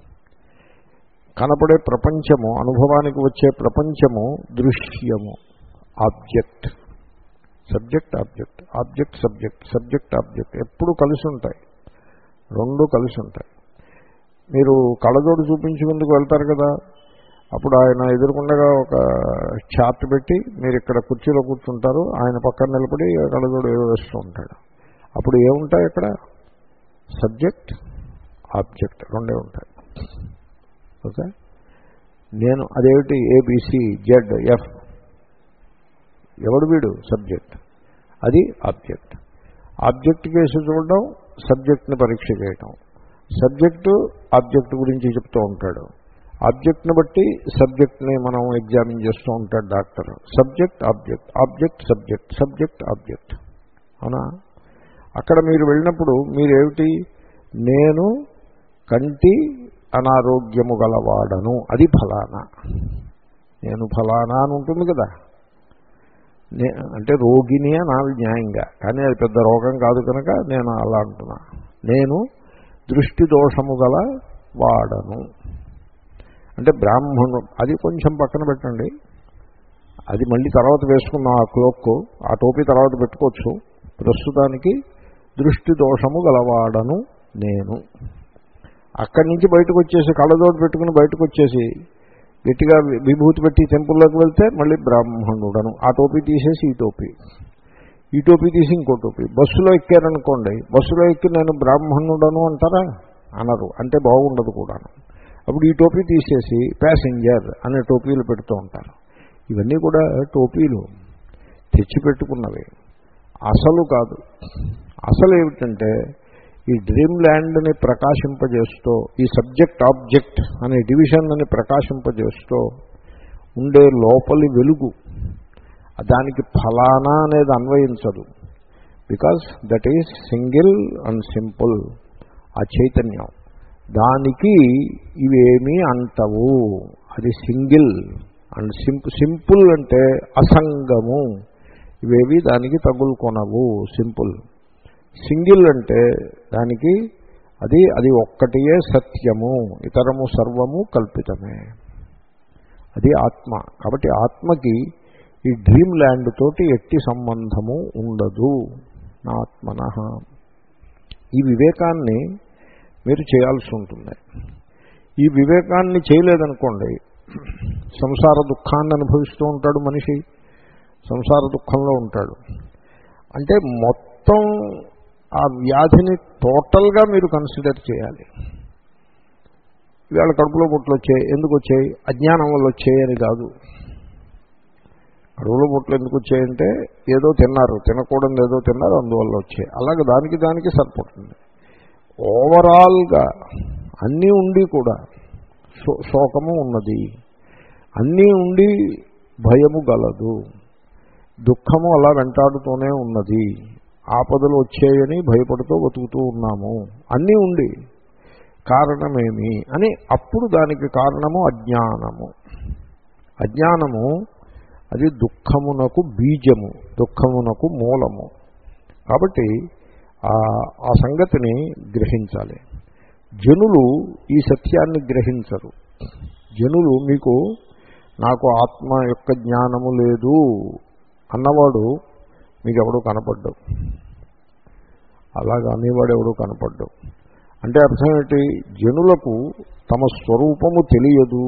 కనపడే ప్రపంచము, అనుభవానికి వచ్చే ప్రపంచము దృశ్యము, object. Subject object, object subject, subject object ఎప్పుడు కలిసి ఉంటాయి, రెండు కలిసి ఉంటాయి. మీరు కళ్ళజోడు చూపించుకుందుకు వెళ్తారు కదా, అప్పుడు ఆయన ఎదురుకుండగా ఒక చార్ట్ పెట్టి మీరు ఇక్కడ కుర్చీలో కూర్చుంటారు, ఆయన పక్కన నిలబడి కళ్ళజోడు వేస్తూ ఉంటాడు. అప్పుడు ఏముంటాయి ఇక్కడ? సబ్జెక్ట్ ఆబ్జెక్ట్ రెండే ఉంటాయి. ఓకే, నేను అదేమిటి ఏబిసి జెడ్ ఎఫ్, ఎవడు వీడు? సబ్జెక్ట్, అది ఆబ్జెక్ట్. ఆబ్జెక్ట్ కేసు చూడడం, సబ్జెక్ట్ని పరీక్ష చేయటం. సబ్జెక్టు ఆబ్జెక్ట్ గురించి చెప్తూ ఉంటాడు, ఆబ్జెక్ట్ని బట్టి సబ్జెక్ట్ని మనం ఎగ్జామిన్ చేస్తూ ఉంటాడు doctor. Subject object, object subject, subject object. అవునా? అక్కడ మీరు వెళ్ళినప్పుడు మీరేమిటి? నేను కంటి అనారోగ్యము గలవాడను, అది ఫలానా. నేను ఫలానా అని ఉంటుంది కదా, నే అంటే రోగిని అనాలి న్యాయంగా, కానీ అది పెద్ద రోగం కాదు కనుక నేను అలా అంటున్నా. నేను దృష్టి దోషము గల వాడను అంటే బ్రాహ్మణు, అది కొంచెం పక్కన పెట్టండి, అది మళ్ళీ తర్వాత వేసుకున్నాం. ఆ క్లోక్, ఆ టోపీ తర్వాత పెట్టుకోవచ్చు. ప్రస్తుతానికి దృష్టి దోషము గలవాడను నేను. అక్కడి నుంచి బయటకు వచ్చేసి, కళ్ళజోడు పెట్టుకుని బయటకు వచ్చేసి గట్టిగా విభూతి పెట్టి టెంపుల్లోకి వెళ్తే మళ్ళీ బ్రాహ్మణుడను. ఆ టోపీ తీసేసి ఈ టోపీ, ఈ టోపీ తీసి ఇంకో టోపీ. బస్సులో ఎక్కారనుకోండి, బస్సులో ఎక్కి నేను బ్రాహ్మణుడను అంటారా? అనరు, అంటే బాగుండదు కూడాను. అప్పుడు ఈ టోపీ తీసేసి ప్యాసింజర్ అనే టోపీలు పెడుతూ ఉంటారు. ఇవన్నీ కూడా టోపీలు. తెచ్చిపెట్టుకున్నవి, అసలు కాదు. అసలు ఏమిటంటే ఈ డ్రీమ్ ల్యాండ్ని ప్రకాశింపజేస్తూ, ఈ సబ్జెక్ట్ ఆబ్జెక్ట్ అనే డివిజన్ని ప్రకాశింపజేస్తూ ఉండే లోపలి వెలుగు, దానికి ఫలానా అనేది అన్వయించదు. Because that is single and simple. ఆ చైతన్యం దానికి ఇవేమీ అంటవు. అది సింగిల్ అండ్ సింపుల్. సింపుల్ అంటే అసంగము, ఇవేవి దానికి తగులుకొనవు. సింపుల్. సింగిల్ అంటే దానికి అది అది ఒక్కటియే సత్యము, ఇతరము సర్వము కల్పితమే. అది ఆత్మ. కాబట్టి ఆత్మకి ఈ డ్రీమ్ ల్యాండ్ తోటి ఎట్టి సంబంధము ఉండదు. నా ఆత్మనః. ఈ వివేకాన్ని మీరు చేయాల్సి ఉంటుంది. ఈ వివేకాన్ని చేయలేదనుకోండి, సంసార దుఃఖాన్ని అనుభవిస్తూ ఉంటాడు మనిషి. సంసార దుఃఖంలో ఉంటాడు. అంటే మొత్తం ఆ వ్యాధిని టోటల్గా మీరు కన్సిడర్ చేయాలి. ఇవాళ కడుపులో పుట్లు వచ్చాయి, ఎందుకు వచ్చాయి? అజ్ఞానం వల్ల వచ్చాయి అని కాదు. కడుపులో పుట్లు ఎందుకు వచ్చాయంటే ఏదో తిన్నారు, తినకూడదు ఏదో తిన్నారు, అందువల్ల వచ్చాయి. అలాగే దానికి దానికి సరిపడుతుంది. ఓవరాల్గా అన్నీ ఉండి కూడా శో శోకము ఉన్నది, అన్నీ ఉండి భయము గలదు, దుఃఖము అలా వెంటాడుతూనే ఉన్నది, ఆపదలు వచ్చాయని భయపడుతూ బతుకుతూ ఉన్నాము, అన్నీ ఉండి కారణమేమి అని. అప్పుడు దానికి కారణము అజ్ఞానము. అజ్ఞానము అది దుఃఖమునకు బీజము, దుఃఖమునకు మూలము. కాబట్టి ఆ సంగతిని గ్రహించాలి. జనులు ఈ సత్యాన్ని గ్రహించరు. జనులు మీకు నాకు ఆత్మ యొక్క జ్ఞానము లేదు అన్నవాడు మీకు ఎవడో కనపడ్డావు, అలాగా అనేవాడు ఎవడో కనపడ్డావు. అంటే అర్థం ఏంటి? జనులకు తమ స్వరూపము తెలియదు,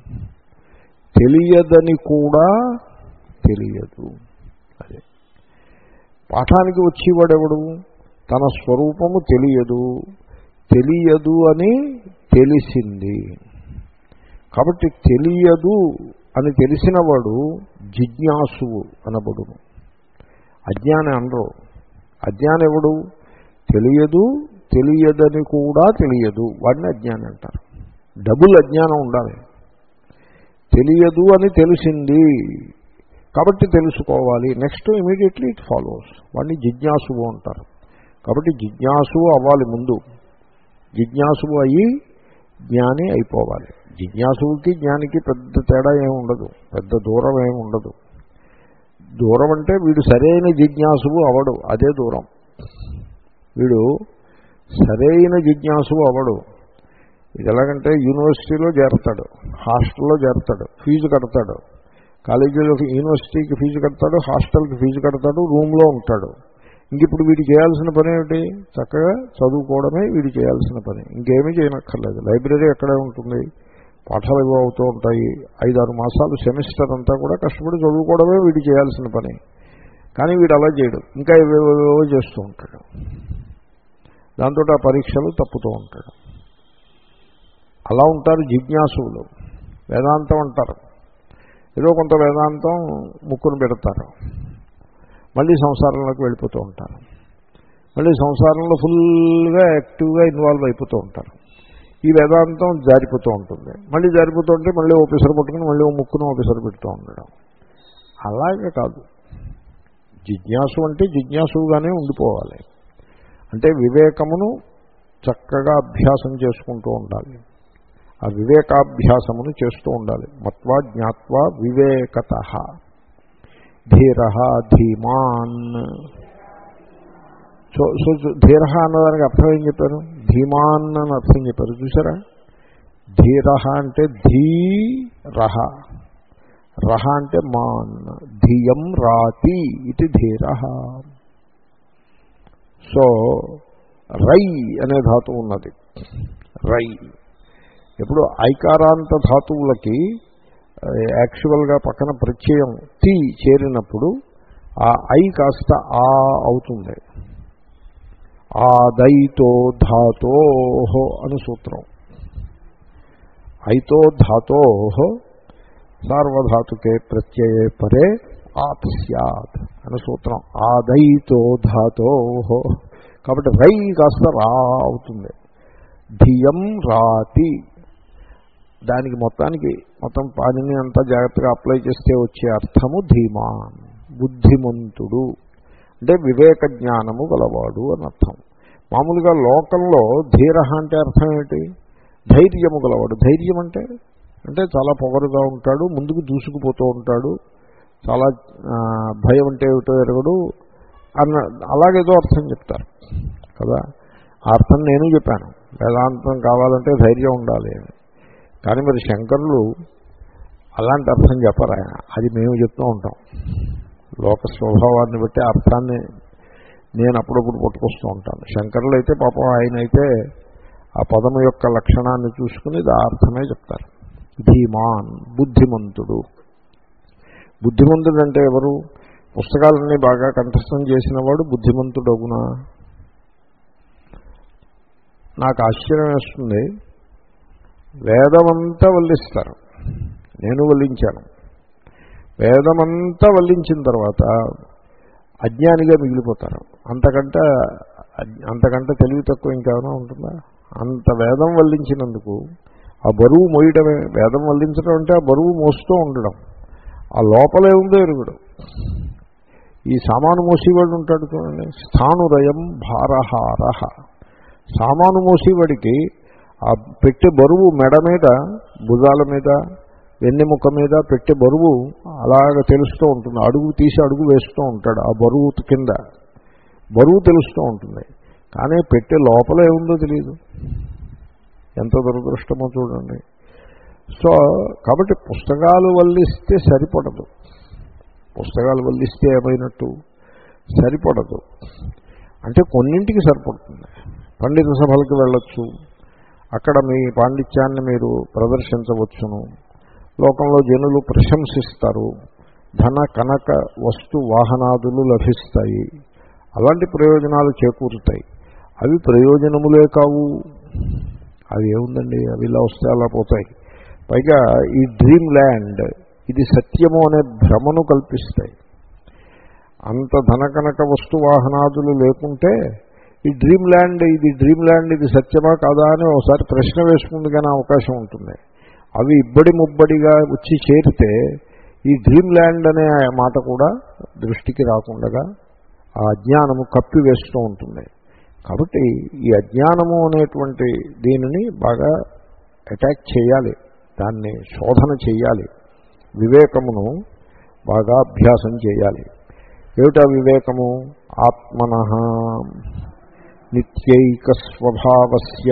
తెలియదని కూడా తెలియదు. అదే పాఠానికి వచ్చేవాడెవడు? తన స్వరూపము తెలియదు, తెలియదు అని తెలిసింది. కాబట్టి తెలియదు అని తెలిసినవాడు జిజ్ఞాసువు అనబడును. అజ్ఞాని అనరు. అజ్ఞాని ఎవడు? తెలియదు, తెలియదని కూడా తెలియదు, వాడిని అజ్ఞాని అంటారు. డబుల్ అజ్ఞానం ఉండాలి. తెలియదు అని తెలిసింది కాబట్టి తెలుసుకోవాలి, నెక్స్ట్ ఇమీడియట్లీ ఇట్ ఫాలోస్, వాడిని జిజ్ఞాసువు అంటారు. కాబట్టి జిజ్ఞాసువు అవ్వాలి ముందు. జిజ్ఞాసువు అయ్యి జ్ఞాని అయిపోవాలి. జిజ్ఞాసువుకి జ్ఞానికి పెద్ద తేడా ఏమి ఉండదు, పెద్ద దూరం ఏమి ఉండదు. దూరం అంటే వీడు సరైన జిజ్ఞాసువు అవడు, అదే దూరం. వీడు సరైన జిజ్ఞాసువు అవడు. ఇది ఎలాగంటే యూనివర్సిటీలో చేరతాడు, హాస్టల్లో చేరతాడు, ఫీజు కడతాడు. కాలేజీలో యూనివర్సిటీకి ఫీజు కడతాడు, హాస్టల్కి ఫీజు కడతాడు, రూమ్లో ఉంటాడు. ఇంక ఇప్పుడు వీడు చేయాల్సిన పని ఏమిటి? చక్కగా చదువుకోవడమే వీడు చేయాల్సిన పని, ఇంకేమీ చేయనక్కర్లేదు. లైబ్రరీ ఎక్కడే ఉంటుంది, పాఠాలు ఇవ్వ అవుతూ ఉంటాయి. ఐదారు మాసాలు సెమిస్టర్ అంతా కూడా కష్టపడి చదువుకోవడమే వీడు చేయాల్సిన పని. కానీ వీడు అలా చేయడు, ఇంకా ఏవేవో చేస్తూ ఉంటాడు. దాంతో ఆ పరీక్షలు తప్పుతూ ఉంటాడు. అలా ఉంటారు జిజ్ఞాసువులు. వేదాంతం అంటారు, ఏదో కొంత వేదాంతం ముక్కును పెడతారు, మళ్ళీ సంసారంలోకి వెళ్ళిపోతూ ఉంటారు. మళ్ళీ సంసారంలో ఫుల్గా యాక్టివ్గా ఇన్వాల్వ్ అయిపోతూ ఉంటారు. ఈ వేదాంతం జారిపోతూ ఉంటుంది. మళ్ళీ జారిపోతూ ఉంటే మళ్ళీ ఓపెసర్ పట్టుకుని మళ్ళీ ఓ ముక్కును ఓపెసర్ పెడుతూ ఉండడం. అలాగే కాదు. జిజ్ఞాసు అంటే జిజ్ఞాసుగానే ఉండిపోవాలి. అంటే వివేకమును చక్కగా అభ్యాసం చేసుకుంటూ ఉండాలి. ఆ వివేకాభ్యాసమును చేస్తూ ఉండాలి. మత్వా జ్ఞాత్వా వివేకతః ధీరః ధీమాన్. సో సో ధీరః అన్నదానికి అర్థం ఏం చెప్పారు? ధీమాన్ అని అర్థం చెప్పారు. చూసారా? ధీరః అంటే ధీరః, రహ అంటే మాన్, ధియం రాతి ఇది ధీరః. సో రై అనే ధాతువు ఉన్నది. రై ఎప్పుడు ఐకారాంత ధాతువులకి యాక్చువల్గా పక్కన ప్రత్యయం తి చేరినప్పుడు ఆ ఐ కాస్త ఆ అవుతుంది. ఆదైతో ధాతో అని సూత్రం. ఐతో ధాతో సార్వధాతుకే ప్రత్యయే పరే ఆత్ స్యాత్ అని సూత్రం. ఆదైతో ధాతో. కాబట్టి రై కాస్త రా అవుతుంది. ధియం రాతి. దానికి మొత్తానికి మొత్తం పానిని అంతా జాగ్రత్తగా అప్లై చేస్తే వచ్చే అర్థము ధీమాన్, బుద్ధిమంతుడు అంటే వివేక జ్ఞానము గలవాడు అని అర్థం. మామూలుగా లోకంలో ధీర అంటే అర్థం ఏంటి? ధైర్యము గలవాడు. ధైర్యం అంటే అంటే చాలా పొగరుగా ఉంటాడు, ముందుకు దూసుకుపోతూ ఉంటాడు, చాలా భయం అంటే ఏమిటో ఎరగడు అన్న అలాగేదో అర్థం చెప్తారు కదా. ఆ అర్థం నేను చెప్పాను. వేదాంతం కావాలంటే ధైర్యం ఉండాలి అని. కానీ మరి శంకరులు అలాంటి అర్థం చెప్పరు ఆయన. అది మేము చెప్తూ ఉంటాం. లోక స్వభావాన్ని బట్టి అర్థాన్ని నేను అప్పుడప్పుడు పట్టుకొస్తూ ఉంటాను. శంకరులు అయితే పాపం ఆయన అయితే ఆ పదము యొక్క లక్షణాన్ని చూసుకుని ఆ అర్థమే చెప్తారు. ధీమాన్ బుద్ధిమంతుడు. బుద్ధిమంతుడు అంటే ఎవరు? పుస్తకాలన్నీ బాగా కంఠస్థం చేసిన వాడు బుద్ధిమంతుడగునా? నాకు ఆశ్చర్యం వేస్తుంది. వేదమంతా వల్లిస్తారు, నేను వల్లించాను. వేదమంతా వల్లించిన తర్వాత అజ్ఞానిగా మిగిలిపోతారు. అంతకంటే అంతకంటే తెలివి తక్కువ ఇంకేమైనా ఉంటుందా? అంత వేదం వల్లించినందుకు ఆ బరువు మోయడమే. వేదం వల్లించడం అంటే ఆ బరువు మోస్తూ ఉండడం. ఆ లోపలే ఉందో ఎరుగుడు. ఈ సామాను మోసేవాడు ఉంటాడు చూడండి, స్థానురయం భారహార. సామాను మోసేవాడికి ఆ పెట్టే బరువు మెడ మీద, భుజాల మీద, వెన్నెముక మీద పెట్టే బరువు అలాగ తెలుస్తూ ఉంటుంది. అడుగు తీసి అడుగు వేస్తూ ఉంటాడు. ఆ బరువు కింద బరువు తెలుస్తూ ఉంటుంది. కానీ పెట్టే లోపల ఏముందో తెలియదు. ఎంత దురదృష్టమో చూడండి. సో కాబట్టి పుస్తకాలు వల్లిస్తే సరిపడదు. పుస్తకాలు వల్లిస్తే ఏమైనట్టు? సరిపడదు. అంటే కొన్నింటికి సరిపడుతుంది. పండిత సభలకు వెళ్ళొచ్చు, అక్కడ మీ పాండిత్యాన్ని మీరు ప్రదర్శించవచ్చును, లోకంలో జనులు ప్రశంసిస్తారు, ధన కనక వస్తు వాహనాదులు లభిస్తాయి, అలాంటి ప్రయోజనాలు చేకూరుతాయి. అవి ప్రయోజనములే కావు. అవి ఏముందండి, అవి ఇలా వస్తే అలా పోతాయి. పైగా ఈ డ్రీమ్ ల్యాండ్ ఇది సత్యము అనే భ్రమను కల్పిస్తాయి. అంత ధనకనక వస్తు వాహనాదులు లేకుంటే ఈ డ్రీమ్ ల్యాండ్ ఇది డ్రీమ్ ల్యాండ్ ఇది సత్యమా కాదా అని ఒకసారి ప్రశ్న వేసుకుందుకనే అవకాశం ఉంటుంది. అవి ఇబ్బడి ముబ్బడిగా వచ్చి చేరితే ఈ డ్రీమ్ ల్యాండ్ అనే మాట కూడా దృష్టికి రాకుండా ఆ అజ్ఞానము కప్పివేస్తూ ఉంటుంది. కాబట్టి ఈ అజ్ఞానము అనేటువంటి దీనిని బాగా అటాక్ చేయాలి, దాన్ని శోధన చేయాలి, వివేకమును బాగా అభ్యాసం చేయాలి. ఏమిటా వివేకము? ఆత్మనః నిత్యైక స్వభావస్య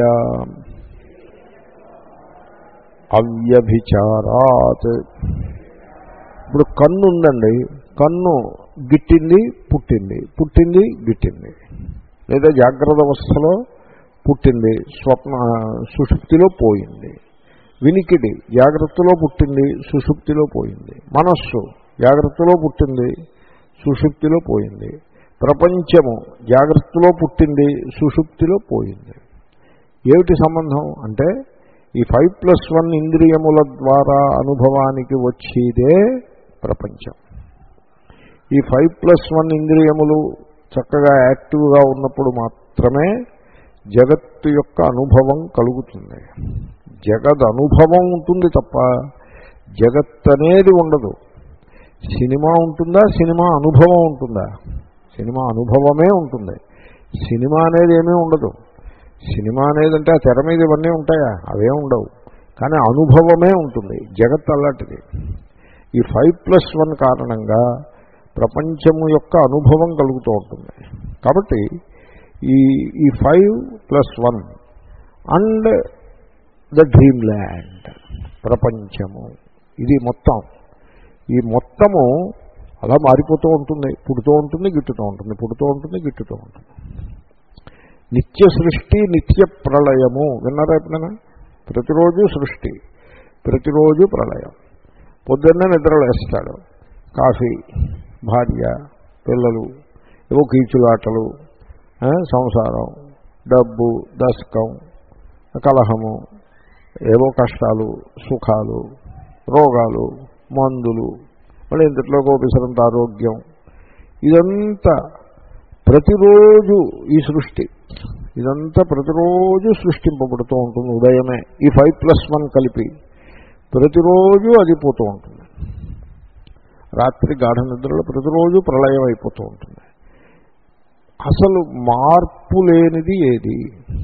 అవ్యభిచారాత్. ఇప్పుడు కన్ను ఉందండి, కన్ను గిట్టింది పుట్టింది, పుట్టింది గిట్టింది, లేదా జాగ్రత్త అవస్థలో పుట్టింది, స్వప్న సుషుప్తిలో పోయింది. వినికిడి జాగ్రత్తలో పుట్టింది, సుషుప్తిలో పోయింది. మనస్సు జాగ్రత్తలో పుట్టింది, సుషుప్తిలో పోయింది. ప్రపంచము జాగ్రత్తలో పుట్టింది, సుషుప్తిలో పోయింది. ఏమిటి సంబంధం అంటే ఈ ఫైవ్ ప్లస్ వన్ ఇంద్రియముల ద్వారా అనుభవానికి వచ్చేదే ప్రపంచం. ఈ ఫైవ్ ప్లస్ వన్ ఇంద్రియములు చక్కగా యాక్టివ్గా ఉన్నప్పుడు మాత్రమే జగత్తు యొక్క అనుభవం కలుగుతుంది. జగద్ అనుభవం ఉంటుంది తప్ప జగత్ అనేది ఉండదు. సినిమా ఉంటుందా? సినిమా అనుభవం ఉంటుందా? సినిమా అనుభవమే ఉంటుంది. సినిమా అనేది ఏమీ ఉండదు. సినిమా అనేది అంటే ఆ తెర మీద ఇవన్నీ ఉంటాయా? అవే ఉండవు. కానీ అనుభవమే ఉంటుంది. జగత్ అలాంటిది. ఈ ఫైవ్ ప్లస్ వన్ కారణంగా ప్రపంచము యొక్క అనుభవం కలుగుతూ ఉంటుంది. కాబట్టి ఈ ఈ five plus one and the dream land ప్రపంచము, ఇది మొత్తం, ఈ మొత్తము అలా మారిపోతూ ఉంటుంది. పుడుతూ ఉంటుంది, గిట్టుతూ ఉంటుంది, పుడుతూ ఉంటుంది, గిట్టుతూ ఉంటుంది. నిత్య సృష్టి, నిత్య ప్రళయము విన్నారా ఎప్పుడైనా? ప్రతిరోజు సృష్టి, ప్రతిరోజు ప్రళయం. పొద్దున్నే నిద్రలేస్తాడు, కాఫీ, భార్య, పిల్లలు, ఏవో కీచులాటలు, సంసారం, డబ్బు, దశకం, కలహము, ఏవో కష్టాలు, సుఖాలు, రోగాలు, మందులు, మళ్ళీ ఇంతట్లో గోపిసరంత ఆరోగ్యం, ఇదంతా ప్రతిరోజు ఈ సృష్టి ఇదంతా ప్రతిరోజు సృష్టింపబడుతూ ఉంటుంది. ఉదయమే ఈ ఫైవ్ ప్లస్ వన్ కలిపి ప్రతిరోజు అది పోతూ ఉంటుంది. రాత్రి గాఢ నిద్రలో ప్రతిరోజు ప్రళయం అయిపోతూ ఉంటుంది. అసలు మార్పు లేనిది ఏది?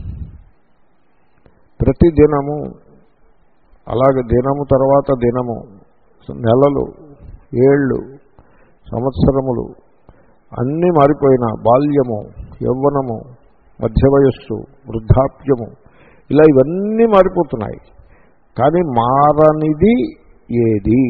ప్రతి దినము అలాగే దినము తర్వాత దినము, నెలలు, ఏళ్ళు, సంవత్సరములు అన్నీ మారిపోయిన బాల్యము, యవ్వనము, మధ్య వయస్సు, వృద్ధాప్యము, ఇలా ఇవన్నీ మారిపోతున్నాయి. కానీ మారనిది ఏది?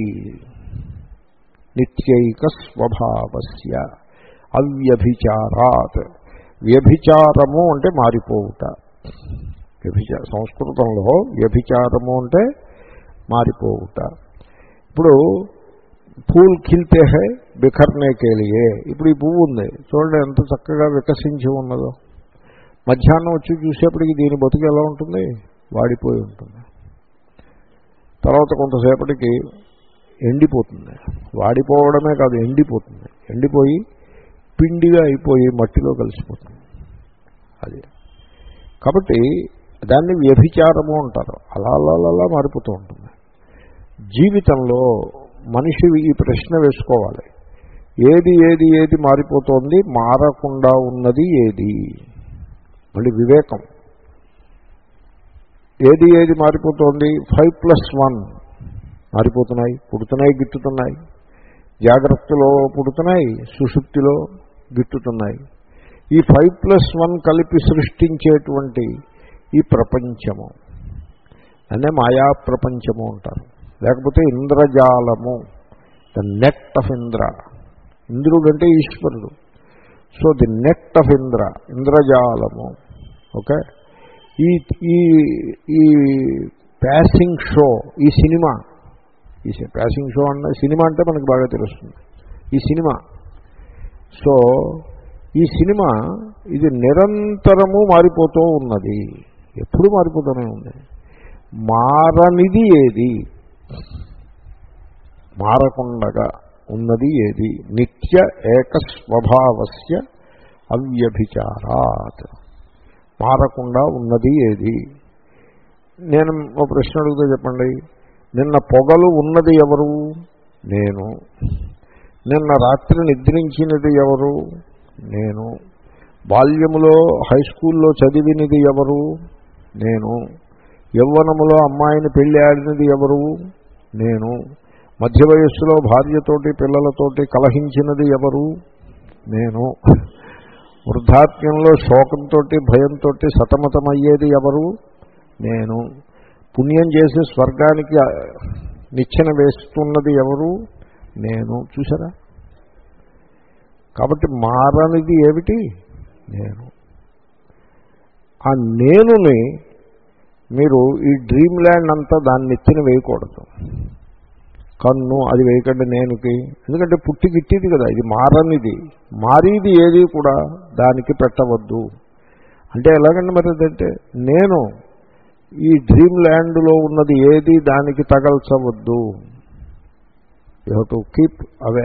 నిత్యైక స్వభావస్య అవ్యభిచారాత్. వ్యభిచారము అంటే మారిపోవుట. వ్యభిచార సంస్కృతంలో వ్యభిచారము అంటే మారిపోవుట. ఇప్పుడు పూల్ ఖిల్తే హై బిఖర్నే కే లియే. ఇప్పుడు ఈ పువ్వు ఉంది చూడండి ఎంత చక్కగా వికసించి ఉన్నదో. మధ్యాహ్నం వచ్చి చూసేప్పటికి దీని బతుకు ఎలా ఉంటుంది? వాడిపోయి ఉంటుంది. తర్వాత కొంతసేపటికి ఎండిపోతుంది. వాడిపోవడమే కాదు, ఎండిపోతుంది. ఎండిపోయి పిండిగా అయిపోయి మట్టిలో కలిసిపోతుంది. అది కాబట్టి దాన్ని వ్యభిచారము అంటారు. అలా అలా అలా మారిపోతూ ఉంటుంది. జీవితంలో మనిషి ఈ ప్రశ్న వేసుకోవాలి, ఏది ఏది ఏది మారిపోతోంది, మారకుండా ఉన్నది ఏది? మళ్ళీ వివేకం. ఏది ఏది మారిపోతోంది? ఫైవ్ ప్లస్ వన్ మారిపోతున్నాయి, పుడుతున్నాయి, గిట్టుతున్నాయి. జాగ్రత్తలో పుడుతున్నాయి, సుషుప్తిలో గిట్టుతున్నాయి. ఈ ఫైవ్ ప్లస్ వన్ కలిపి సృష్టించేటువంటి ఈ ప్రపంచము అనే మాయా ప్రపంచము అంటారు. లేకపోతే ఇంద్రజాలము, ద నెట్ ఆఫ్ ఇంద్ర. ఇంద్రుడు అంటే ఈశ్వరుడు. So the net of Indra, ఇంద్రజాలము. ఓకే, ఈ ఈ ఈ ప్యాసింగ్ షో, ఈ సినిమా, ఈ ప్యాసింగ్ షో అంటే సినిమా అంటే మనకు బాగా తెలుస్తుంది. ఈ సినిమా, సో ఈ సినిమా ఇది నిరంతరము మారిపోతూ ఉన్నది. ఎప్పుడు మారిపోతూనే ఉంది. మారనిది ఏది? మారకుండగా ఉన్నది ఏది? నిత్య ఏక స్వభావస్య అవ్యభిచారాత్. మారకుండా ఉన్నది ఏది? నేను ఒక ప్రశ్న అడుగుతా, చెప్పండి. నిన్న పొగలు ఉన్నది ఎవరు? నేను. నిన్న రాత్రి నిద్రించినది ఎవరు? నేను. బాల్యములో హై స్కూల్లో చదివినది ఎవరు? నేను. యవ్వనములో అమ్మాయిని పెళ్లి ఆడినది ఎవరు? నేను. మధ్య వయస్సులో భార్యతోటి పిల్లలతోటి కలహించినది ఎవరు? నేను. వృద్ధాప్యంలో శోకంతో భయంతో సతమతమయ్యేది ఎవరు? నేను. పుణ్యం చేసి స్వర్గానికి నిచ్చెన వేస్తున్నది ఎవరు? నేను. చూసారా? కాబట్టి మారనిది ఏమిటి? నేను. ఆ నేనుని మీరు ఈ డ్రీమ్ ల్యాండ్ అంతా దాన్ని ఎత్తిన వేయకూడదు. కన్ను అది వేయకండి నేనుకి, ఎందుకంటే పుట్టి గిట్టిది కదా, ఇది మారనిది. మారీది ఏది కూడా దానికి పెట్టవద్దు. అంటే ఎలాగండి మరి? అదంటే నేను ఈ డ్రీమ్ ల్యాండ్లో ఉన్నది ఏది దానికి తగల్చవద్దు. You have to keep away.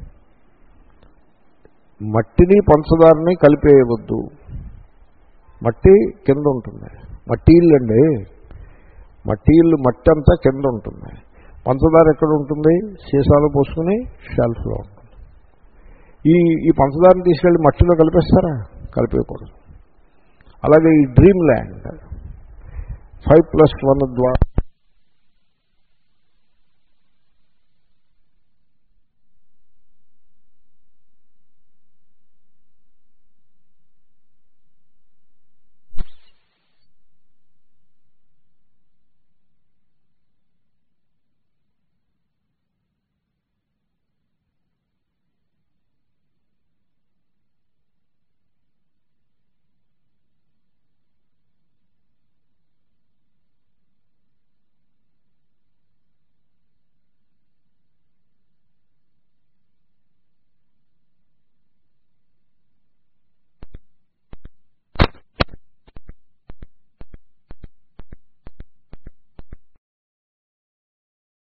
మట్టిని పంచదారని కలిపేయవద్దు. మట్టి కింద ఉంటుంది. మట్టి ఇల్లు అండి, మట్టి ఇల్లు మట్టి అంతా కింద ఉంటుంది. పంచదార ఎక్కడ ఉంటుంది? సీసాలు పోసుకుని షెల్ఫ్లో ఉంటుంది. ఈ ఈ పంచదారని తీసుకెళ్ళి మట్టిలో కలిపేస్తారా? కలిపేయకూడదు. అలాగే ఈ dream land five plus one ద్వారా